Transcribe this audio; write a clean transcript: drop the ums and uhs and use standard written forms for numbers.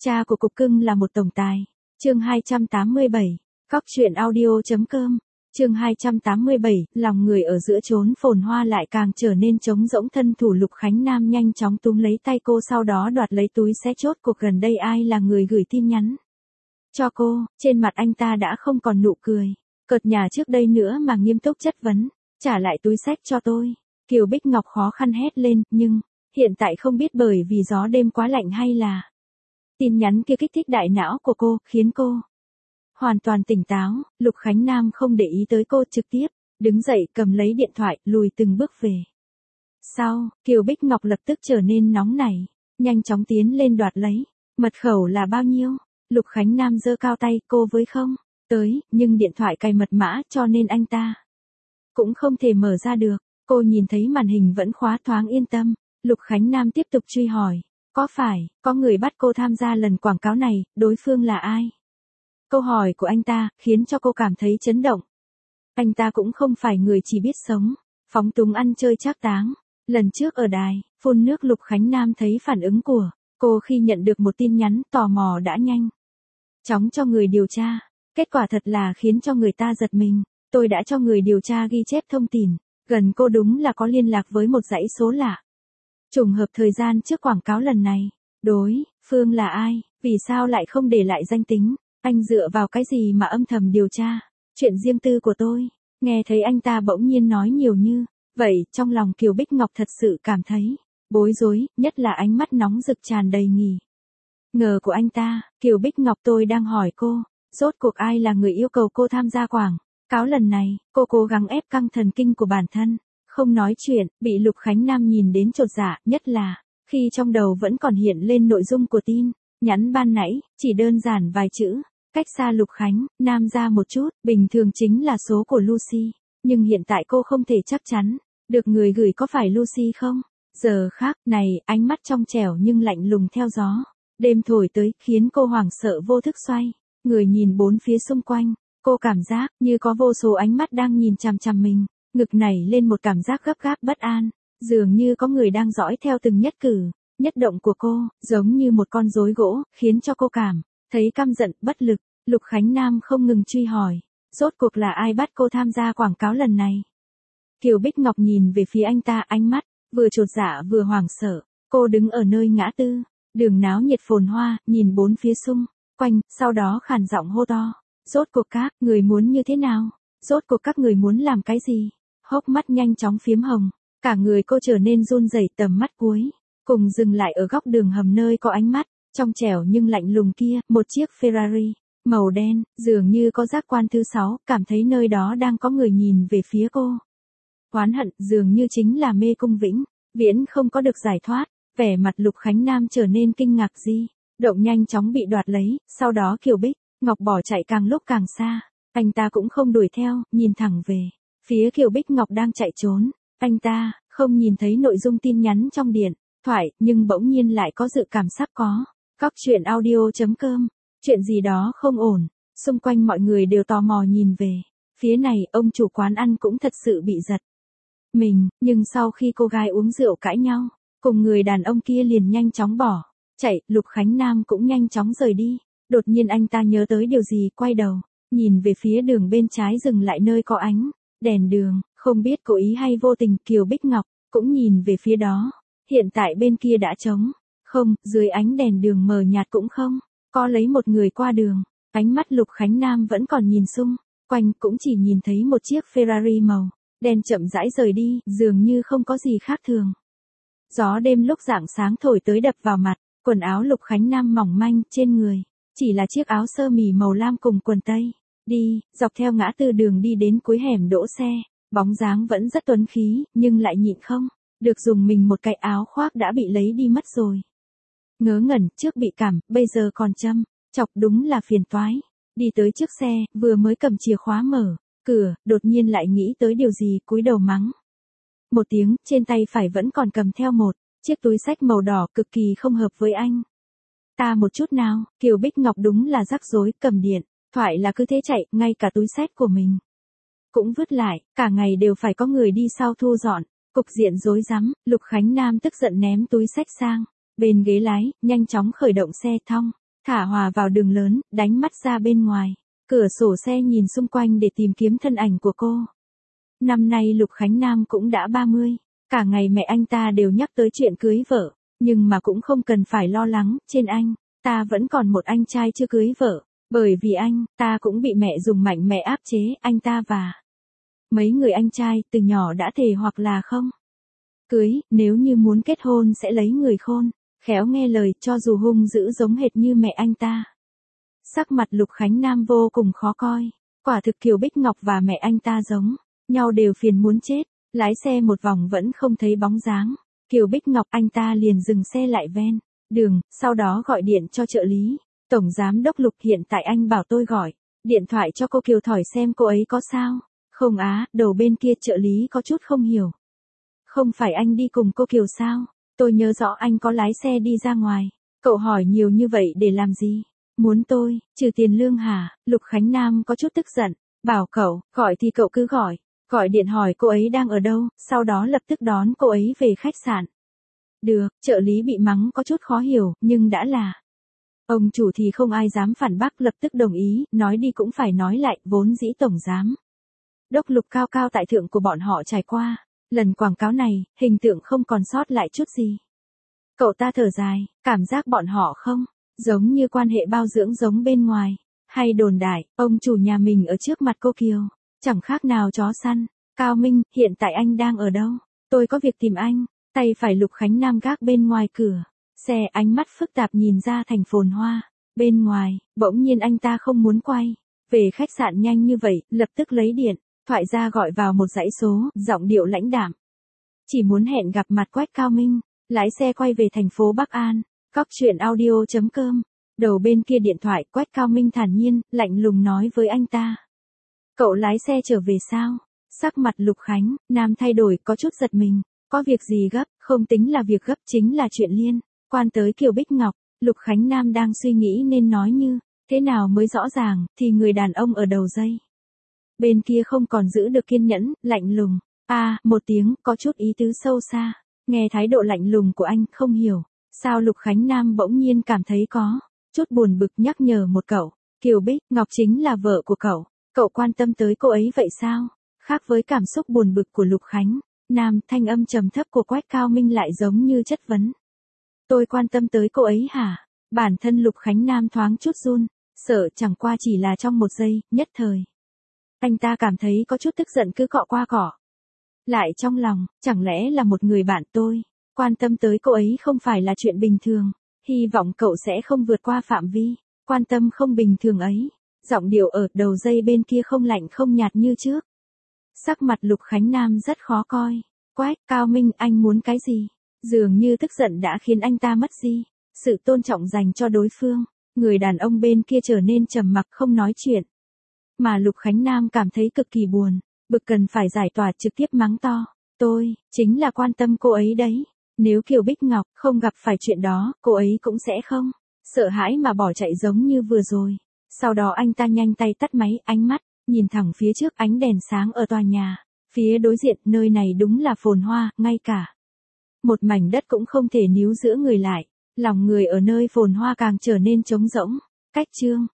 Cha của cục cưng là một tổng tài. Chương 287. Góc truyện audio.com. Chương 287, lòng người ở giữa chốn phồn hoa lại càng trở nên trống rỗng. Thân thủ Lục Khánh Nam nhanh chóng túm lấy tay cô, sau đó đoạt lấy túi xé chốt cuộc. Gần đây ai là người gửi tin nhắn cho cô? Trên mặt anh ta đã không còn nụ cười cợt nhả trước đây nữa mà nghiêm túc chất vấn. Trả lại túi xách cho tôi. Kiều Bích Ngọc khó khăn hét lên, nhưng hiện tại không biết bởi vì gió đêm quá lạnh hay là tin nhắn kia kích thích đại não của cô, khiến cô hoàn toàn tỉnh táo. Lục Khánh Nam không để ý tới cô, trực tiếp đứng dậy cầm lấy điện thoại, lùi từng bước về sau. Kiều Bích Ngọc lập tức trở nên nóng nảy, nhanh chóng tiến lên đoạt lấy. Mật khẩu là bao nhiêu? Lục Khánh Nam giơ cao tay, cô với không tới, nhưng điện thoại cài mật mã cho nên anh ta cũng không thể mở ra được. Cô nhìn thấy màn hình vẫn khóa, thoáng yên tâm. Lục Khánh Nam tiếp tục truy hỏi, có phải có người bắt cô tham gia lần quảng cáo này, đối phương là ai? Câu hỏi của anh ta khiến cho cô cảm thấy chấn động. Anh ta cũng không phải người chỉ biết sống phóng túng ăn chơi trác táng. Lần trước ở đài phun nước, Lục Khánh Nam thấy phản ứng của cô khi nhận được một tin nhắn, tò mò đã nhanh chóng cho người điều tra. Kết quả thật là khiến cho người ta giật mình. Tôi đã cho người điều tra ghi chép thông tin gần cô, đúng là có liên lạc với một dãy số lạ. Trùng hợp thời gian trước quảng cáo lần này. Đối phương là ai? Vì sao lại không để lại danh tính? Anh dựa vào cái gì mà âm thầm điều tra chuyện riêng tư của tôi? Nghe thấy anh ta bỗng nhiên nói nhiều như vậy, trong lòng Kiều Bích Ngọc thật sự cảm thấy bối rối, nhất là ánh mắt nóng rực tràn đầy nghi ngờ của anh ta. Kiều Bích Ngọc, tôi đang hỏi cô, rốt cuộc ai là người yêu cầu cô tham gia quảng cáo lần này? Cô cố gắng ép căng thần kinh của bản thân, không nói chuyện, bị Lục Khánh Nam nhìn đến chột dạ, nhất là khi trong đầu vẫn còn hiện lên nội dung của tin nhắn ban nãy, chỉ đơn giản vài chữ. Cách xa Lục Khánh Nam ra một chút, bình thường chính là số của Lucy, nhưng hiện tại cô không thể chắc chắn được người gửi có phải Lucy không. Giờ khác này, ánh mắt trong trẻo nhưng lạnh lùng theo gió đêm thổi tới, khiến cô hoảng sợ vô thức xoay người nhìn bốn phía xung quanh. Cô cảm giác như có vô số ánh mắt đang nhìn chằm chằm mình, ngực nảy lên một cảm giác gấp gáp bất an, dường như có người đang dõi theo từng nhất cử nhất động của cô, giống như một con rối gỗ, khiến cho cô cảm thấy căm giận, bất lực. Lục Khánh Nam không ngừng truy hỏi, rốt cuộc là ai bắt cô tham gia quảng cáo lần này? Kiều Bích Ngọc nhìn về phía anh ta, ánh mắt vừa chột dạ vừa hoảng sợ. Cô đứng ở nơi ngã tư đường náo nhiệt phồn hoa, nhìn bốn phía xung quanh, sau đó khàn giọng hô to, rốt cuộc các người muốn như thế nào? Rốt cuộc các người muốn làm cái gì? Hốc mắt nhanh chóng phiếm hồng, cả người cô trở nên run rẩy, tầm mắt cuối cùng dừng lại ở góc đường hầm nơi có ánh mắt trong trẻo nhưng lạnh lùng kia, một chiếc Ferrari màu đen, dường như có giác quan thứ 6, cảm thấy nơi đó đang có người nhìn về phía cô. Oán hận, dường như chính là mê cung vĩnh viễn không có được giải thoát. Vẻ mặt Lục Khánh Nam trở nên kinh ngạc, động nhanh chóng bị đoạt lấy, sau đó Kiều Bích Ngọc bỏ chạy càng lúc càng xa. Anh ta cũng không đuổi theo, nhìn thẳng về phía Kiều Bích Ngọc đang chạy trốn. Anh ta không nhìn thấy nội dung tin nhắn trong điện thoại, nhưng bỗng nhiên lại có dự cảm sắp có góc truyện audio.com. Chuyện gì đó không ổn. Xung quanh mọi người đều tò mò nhìn về phía này. Ông chủ quán ăn cũng thật sự bị giật mình, nhưng sau khi cô gái uống rượu cãi nhau cùng người đàn ông kia liền nhanh chóng bỏ chạy. Lục Khánh Nam cũng nhanh chóng rời đi. Đột nhiên anh ta nhớ tới điều gì, quay đầu nhìn về phía đường bên trái, dừng lại nơi có ánh đèn đường. Không biết cố ý hay vô tình, Kiều Bích Ngọc cũng nhìn về phía đó. Hiện tại bên kia đã trống không, dưới ánh đèn đường mờ nhạt cũng không có lấy một người qua đường. Ánh mắt Lục Khánh Nam vẫn còn nhìn xung quanh, cũng chỉ nhìn thấy một chiếc Ferrari màu đen chậm rãi rời đi, dường như không có gì khác thường. Gió đêm lúc rạng sáng thổi tới đập vào mặt. Quần áo Lục Khánh Nam mỏng manh, trên người chỉ là chiếc áo sơ mi màu lam cùng quần tây. Đi dọc theo ngã tư đường đi đến cuối hẻm đỗ xe, bóng dáng vẫn rất tuấn khí, nhưng lại nhịn không được dùng mình một cái áo khoác đã bị lấy đi mất rồi. Ngớ ngẩn, trước bị cảm, bây giờ còn châm chọc, đúng là phiền toái. Đi tới trước xe, vừa mới cầm chìa khóa mở cửa, đột nhiên lại nghĩ tới điều gì, cúi đầu mắng một tiếng. Trên tay phải vẫn còn cầm theo một chiếc túi xách màu đỏ, cực kỳ không hợp với anh ta một chút nào. Kiều Bích Ngọc đúng là rắc rối, cầm điện thoại là cứ thế chạy, ngay cả túi xách của mình cũng vứt lại, cả ngày đều phải có người đi sau thu dọn, cục diện rối rắm. Lục Khánh Nam tức giận ném túi xách sang bên ghế lái, nhanh chóng khởi động xe thong thả Hòa vào đường lớn, đánh mắt ra bên ngoài. Cửa sổ xe nhìn xung quanh để tìm kiếm thân ảnh của cô. Năm nay Lục Khánh Nam cũng đã 30. Cả ngày mẹ anh ta đều nhắc tới chuyện cưới vợ. Nhưng mà cũng không cần phải lo lắng, trên anh, ta vẫn còn một anh trai chưa cưới vợ. Bởi vì anh, ta cũng bị mẹ dùng mạnh mẽ áp chế, anh ta và mấy người anh trai từ nhỏ đã thề hoặc là không cưới, nếu như muốn kết hôn sẽ lấy người khôn, khéo nghe lời, cho dù hung dữ giống hệt như mẹ anh ta. Sắc mặt Lục Khánh Nam vô cùng khó coi, quả thực Kiều Bích Ngọc và mẹ anh ta giống nhau đều phiền muốn chết, lái xe một vòng vẫn không thấy bóng dáng. Kiều Bích Ngọc anh ta liền dừng xe lại ven đường, sau đó gọi điện cho trợ lý. Tổng giám đốc Lục, hiện tại anh bảo tôi gọi điện thoại cho cô Kiều thhỏi xem cô ấy có sao không á. Đầu bên kia trợ lý có chút không hiểu. Không phải anh đi cùng cô Kiều sao? Tôi nhớ rõ anh có lái xe đi ra ngoài. Cậu hỏi nhiều như vậy để làm gì? Muốn tôi trừ tiền lương hả? Lục Khánh Nam có chút tức giận, bảo cậu, gọi thì cậu cứ gọi. Gọi điện hỏi cô ấy đang ở đâu, sau đó lập tức đón cô ấy về khách sạn. Được, trợ lý bị mắng có chút khó hiểu, nhưng đã là ông chủ thì không ai dám phản bác, lập tức đồng ý, nói đi cũng phải nói lại, vốn dĩ tổng giám đốc Lục cao cao tại thượng của bọn họ trải qua lần quảng cáo này, hình tượng không còn sót lại chút gì. Cậu ta thở dài, cảm giác bọn họ không giống như quan hệ bao dưỡng giống bên ngoài, hay đồn đại, ông chủ nhà mình ở trước mặt cô Kiều, chẳng khác nào chó săn. Cao Minh, hiện tại anh đang ở đâu? Tôi có việc tìm anh. Tay phải Lục Khánh Nam gác bên ngoài cửa xe, ánh mắt phức tạp nhìn ra thành phồn hoa bên ngoài, bỗng nhiên anh ta không muốn quay về khách sạn nhanh như vậy, lập tức lấy điện thoại ra gọi vào một dãy số, giọng điệu lãnh đạm. Chỉ muốn hẹn gặp mặt Quách Cao Minh. Lái xe quay về thành phố Bắc An. Cóc truyện audio.com. Đầu bên kia điện thoại, Quách Cao Minh thản nhiên, lạnh lùng nói với anh ta. Cậu lái xe trở về sao? Sắc mặt Lục Khánh Nam thay đổi, có chút giật mình. Có việc gì gấp? Không tính là việc gấp, chính là chuyện liên quan tới Kiều Bích Ngọc. Lục Khánh Nam đang suy nghĩ nên nói như thế nào mới rõ ràng, thì người đàn ông ở đầu dây bên kia không còn giữ được kiên nhẫn, lạnh lùng. Một tiếng, có chút ý tứ sâu xa. Nghe thái độ lạnh lùng của anh, không hiểu sao Lục Khánh Nam bỗng nhiên cảm thấy có chút buồn bực, nhắc nhở một cậu. Kiều Bích Ngọc chính là vợ của cậu. Cậu quan tâm tới cô ấy vậy sao? Khác với cảm xúc buồn bực của Lục Khánh Nam, thanh âm trầm thấp của Quách Cao Minh lại giống như chất vấn. Tôi quan tâm tới cô ấy hả? Bản thân Lục Khánh Nam thoáng chút run, sợ chẳng qua chỉ là trong một giây, nhất thời. Anh ta cảm thấy có chút tức giận cứ cọ qua cọ lại trong lòng, chẳng lẽ là một người bạn tôi quan tâm tới cô ấy không phải là chuyện bình thường. Hy vọng cậu sẽ không vượt qua phạm vi quan tâm không bình thường ấy. Giọng điệu ở đầu dây bên kia không lạnh không nhạt như trước. Sắc mặt Lục Khánh Nam rất khó coi. Quách Cao Minh, anh muốn cái gì? Dường như tức giận đã khiến anh ta mất đi sự tôn trọng dành cho đối phương. Người đàn ông bên kia trở nên trầm mặc không nói chuyện. Mà Lục Khánh Nam cảm thấy cực kỳ buồn, bực cần phải giải tỏa, trực tiếp mắng to. Tôi chính là quan tâm cô ấy đấy. Nếu Kiều Bích Ngọc không gặp phải chuyện đó, cô ấy cũng sẽ không sợ hãi mà bỏ chạy giống như vừa rồi. Sau đó anh ta nhanh tay tắt máy, ánh mắt nhìn thẳng phía trước, ánh đèn sáng ở tòa nhà phía đối diện. Nơi này đúng là phồn hoa, ngay cả một mảnh đất cũng không thể níu giữ người lại. Lòng người ở nơi phồn hoa càng trở nên trống rỗng. Cách chương